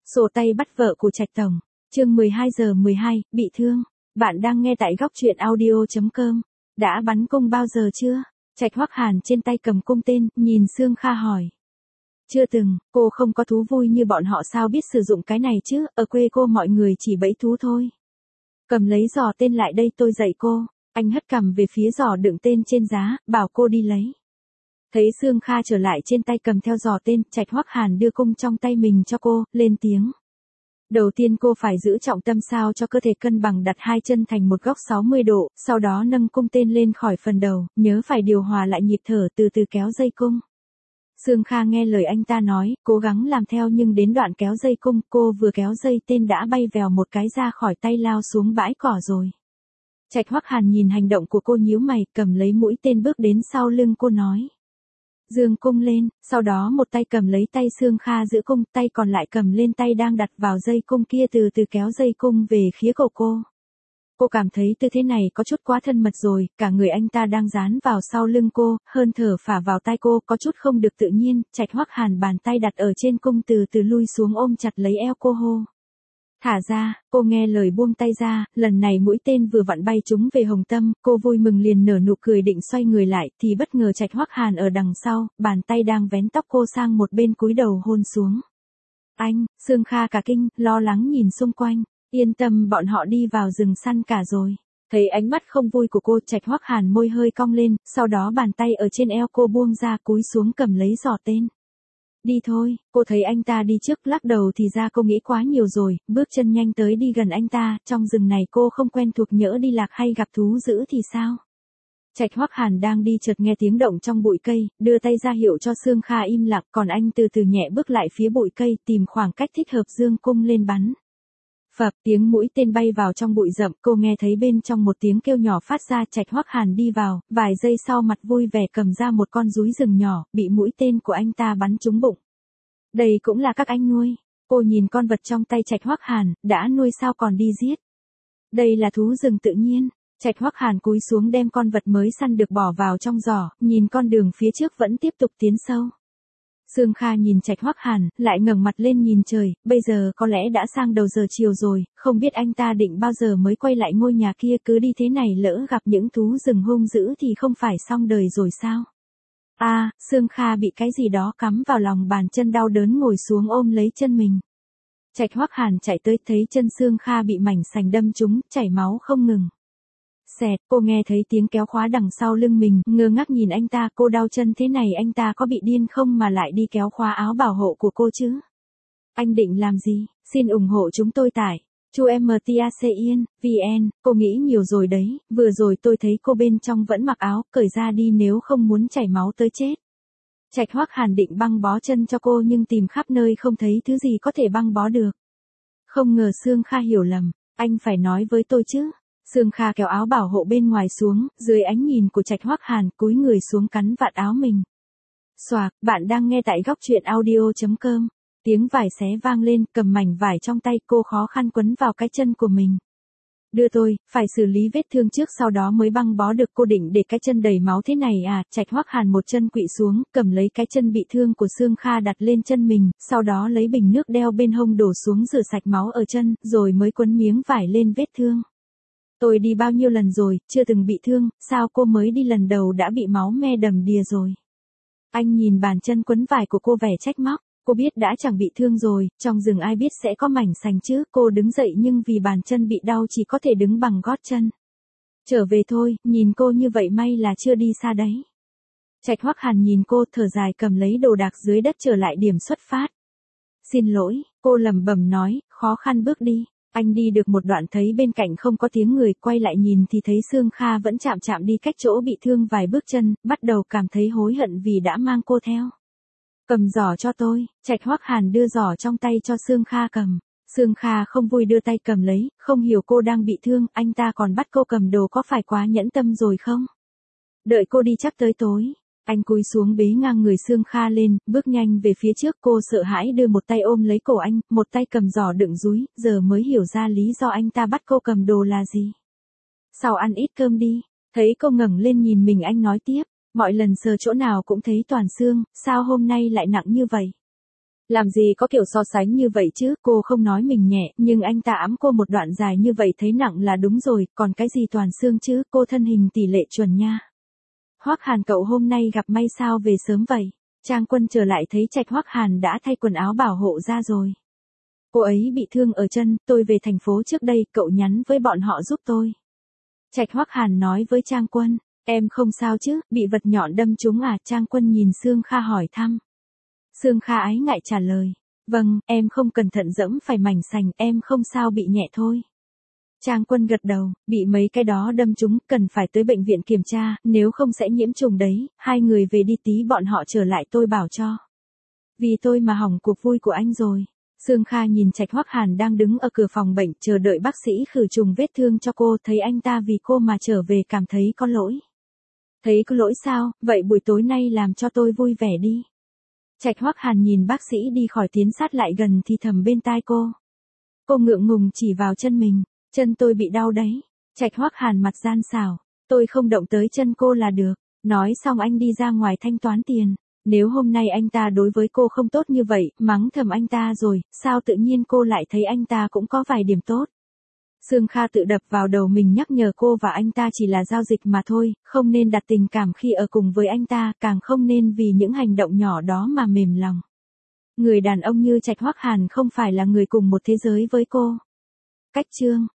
Sổ tay bắt vợ của Trạch Tổng. Chương 12:12, bị thương. Bạn đang nghe tại góc truyện audio.com. Đã bắn cung bao giờ chưa? Trạch Hoắc Hàn trên tay cầm cung tên, nhìn Sương Kha hỏi. Chưa từng, cô không có thú vui như bọn họ sao biết sử dụng cái này chứ, ở quê cô mọi người chỉ bẫy thú thôi. Cầm lấy giỏ tên lại đây tôi dạy cô. Anh hất cằm về phía giỏ đựng tên trên giá, bảo cô đi lấy. Thấy Sương Kha trở lại trên tay cầm theo giỏ tên, Trạch Hoắc Hàn đưa cung trong tay mình cho cô, lên tiếng. Đầu tiên cô phải giữ trọng tâm sao cho cơ thể cân bằng, đặt hai chân thành một góc 60 độ, sau đó nâng cung tên lên khỏi phần đầu, nhớ phải điều hòa lại nhịp thở, từ từ kéo dây cung. Sương Kha nghe lời anh ta nói, cố gắng làm theo nhưng đến đoạn kéo dây cung, cô vừa kéo dây tên đã bay vèo một cái ra khỏi tay lao xuống bãi cỏ rồi. Trạch Hoắc Hàn nhìn hành động của cô nhíu mày, cầm lấy mũi tên bước đến sau lưng cô nói. Dương cung lên, sau đó một tay cầm lấy tay Sương Kha giữ cung, tay còn lại cầm lên tay đang đặt vào dây cung kia, từ từ kéo dây cung về phía cổ cô. Cô cảm thấy tư thế này có chút quá thân mật rồi, cả người anh ta đang dán vào sau lưng cô, hơi thở phả vào tai cô, có chút không được tự nhiên. Trạch Hoắc Hàn bàn tay đặt ở trên cung từ từ lui xuống ôm chặt lấy eo cô hô. Thả ra, cô nghe lời buông tay ra, lần này mũi tên vừa vặn bay trúng về hồng tâm, cô vui mừng liền nở nụ cười định xoay người lại, thì bất ngờ Trạch Hoắc Hàn ở đằng sau, bàn tay đang vén tóc cô sang một bên cúi đầu hôn xuống. Anh, Sương Kha cả kinh, lo lắng nhìn xung quanh, yên tâm bọn họ đi vào rừng săn cả rồi. Thấy ánh mắt không vui của cô, Trạch Hoắc Hàn môi hơi cong lên, sau đó bàn tay ở trên eo cô buông ra cúi xuống cầm lấy giỏ tên. Đi thôi, cô thấy anh ta đi trước lắc đầu thì ra cô nghĩ quá nhiều rồi, bước chân nhanh tới đi gần anh ta, trong rừng này cô không quen thuộc, nhỡ đi lạc hay gặp thú dữ thì sao? Trạch Hoắc Hàn đang đi chợt nghe tiếng động trong bụi cây, đưa tay ra hiệu cho Sương Kha im lặng, còn anh từ từ nhẹ bước lại phía bụi cây, tìm khoảng cách thích hợp dương cung lên bắn. Phập, tiếng mũi tên bay vào trong bụi rậm, cô nghe thấy bên trong một tiếng kêu nhỏ phát ra. Trạch Hoắc Hàn đi vào, vài giây sau mặt vui vẻ cầm ra một con rúi rừng nhỏ, bị mũi tên của anh ta bắn trúng bụng. Đây cũng là các anh nuôi. Cô nhìn con vật trong tay Trạch Hoắc Hàn, đã nuôi sao còn đi giết. Đây là thú rừng tự nhiên. Trạch Hoắc Hàn cúi xuống đem con vật mới săn được bỏ vào trong giỏ, nhìn con đường phía trước vẫn tiếp tục tiến sâu. Sương Kha nhìn Trạch Hoắc Hàn, lại ngẩng mặt lên nhìn trời, bây giờ có lẽ đã sang đầu giờ chiều rồi, không biết anh ta định bao giờ mới quay lại ngôi nhà kia, cứ đi thế này lỡ gặp những thú rừng hung dữ thì không phải xong đời rồi sao? Sương Kha bị cái gì đó cắm vào lòng bàn chân, đau đớn ngồi xuống ôm lấy chân mình. Trạch Hoắc Hàn chạy tới thấy chân Sương Kha bị mảnh sành đâm trúng, chảy máu không ngừng. Xẹt, cô nghe thấy tiếng kéo khóa đằng sau lưng mình, ngơ ngác nhìn anh ta, cô đau chân thế này anh ta có bị điên không mà lại đi kéo khóa áo bảo hộ của cô chứ? Anh định làm gì? Xin ủng hộ chúng tôi tại chumtacin.vn, cô nghĩ nhiều rồi đấy, vừa rồi tôi thấy cô bên trong vẫn mặc áo, cởi ra đi nếu không muốn chảy máu tới chết. Trạch Hoắc Hàn định băng bó chân cho cô nhưng tìm khắp nơi không thấy thứ gì có thể băng bó được. Không ngờ Sương Kha hiểu lầm, anh phải nói với tôi chứ. Sương Kha kéo áo bảo hộ bên ngoài xuống, dưới ánh nhìn của Trạch Hoắc Hàn, cúi người xuống cắn vạt áo mình. Xoạc, bạn đang nghe tại góc truyện audio.com. Tiếng vải xé vang lên, cầm mảnh vải trong tay, cô khó khăn quấn vào cái chân của mình. Đưa tôi, phải xử lý vết thương trước sau đó mới băng bó được. Cô định để cái chân đầy máu thế này à? Trạch Hoắc Hàn một chân quỵ xuống, cầm lấy cái chân bị thương của Sương Kha đặt lên chân mình, sau đó lấy bình nước đeo bên hông đổ xuống rửa sạch máu ở chân, rồi mới quấn miếng vải lên vết thương. Tôi đi bao nhiêu lần rồi, chưa từng bị thương, sao cô mới đi lần đầu đã bị máu me đầm đìa rồi? Anh nhìn bàn chân quấn vải của cô vẻ trách móc, cô biết đã chẳng bị thương rồi, trong rừng ai biết sẽ có mảnh sành chứ. Cô đứng dậy nhưng vì bàn chân bị đau chỉ có thể đứng bằng gót chân. Trở về thôi, nhìn cô như vậy may là chưa đi xa đấy. Trạch Hoắc Hàn nhìn cô thở dài cầm lấy đồ đạc dưới đất trở lại điểm xuất phát. Xin lỗi, cô lẩm bẩm nói, khó khăn bước đi. Anh đi được một đoạn thấy bên cạnh không có tiếng người, quay lại nhìn thì thấy Sương Kha vẫn chạm chạm đi cách chỗ bị thương vài bước chân, bắt đầu cảm thấy hối hận vì đã mang cô theo. Cầm giỏ cho tôi, Trạch Hoắc Hàn đưa giỏ trong tay cho Sương Kha cầm. Sương Kha không vui đưa tay cầm lấy, không hiểu cô đang bị thương, anh ta còn bắt cô cầm đồ có phải quá nhẫn tâm rồi không? Đợi cô đi chắc tới tối. Anh cúi xuống bế ngang người Sương Kha lên, bước nhanh về phía trước. Cô sợ hãi đưa một tay ôm lấy cổ anh, một tay cầm giỏ đựng dúi, giờ mới hiểu ra lý do anh ta bắt cô cầm đồ là gì. Sau ăn ít cơm đi. Thấy cô ngẩng lên nhìn mình anh nói tiếp, mọi lần sờ chỗ nào cũng thấy toàn xương, sao hôm nay lại nặng như vậy? Làm gì có kiểu so sánh như vậy chứ, cô không nói mình nhẹ, nhưng anh ta ẵm cô một đoạn dài như vậy thấy nặng là đúng rồi, còn cái gì toàn xương chứ, cô thân hình tỷ lệ chuẩn nha. Hoắc Hàn cậu hôm nay gặp may sao về sớm vậy? Trang Quân trở lại thấy Trạch Hoắc Hàn đã thay quần áo bảo hộ ra rồi. Cô ấy bị thương ở chân, tôi về thành phố trước đây, cậu nhắn với bọn họ giúp tôi. Trạch Hoắc Hàn nói với Trang Quân, em không sao chứ, bị vật nhọn đâm trúng à? Trang Quân nhìn Sương Kha hỏi thăm. Sương Kha ái ngại trả lời, vâng, em không cẩn thận dẫm phải mảnh sành, em không sao, bị nhẹ thôi. Trang Quân gật đầu, bị mấy cái đó đâm trúng, cần phải tới bệnh viện kiểm tra, nếu không sẽ nhiễm trùng đấy, hai người về đi tí bọn họ trở lại tôi bảo cho. Vì tôi mà hỏng cuộc vui của anh rồi. Sương Kha nhìn Trạch Hoắc Hàn đang đứng ở cửa phòng bệnh chờ đợi bác sĩ khử trùng vết thương cho cô, thấy anh ta vì cô mà trở về cảm thấy có lỗi. Thấy có lỗi sao, vậy buổi tối nay làm cho tôi vui vẻ đi. Trạch Hoắc Hàn nhìn bác sĩ đi khỏi tiến sát lại gần thì thầm bên tai cô. Cô ngượng ngùng chỉ vào chân mình, chân tôi bị đau đấy. Trạch Hoắc Hàn mặt gian xảo, tôi không động tới chân cô là được. Nói xong anh đi ra ngoài thanh toán tiền. Nếu hôm nay anh ta đối với cô không tốt như vậy, mắng thầm anh ta rồi, sao tự nhiên cô lại thấy anh ta cũng có vài điểm tốt. Sương Kha tự đập vào đầu mình nhắc nhở cô và anh ta chỉ là giao dịch mà thôi, không nên đặt tình cảm khi ở cùng với anh ta, càng không nên vì những hành động nhỏ đó mà mềm lòng. Người đàn ông như Trạch Hoắc Hàn không phải là người cùng một thế giới với cô. Cách chương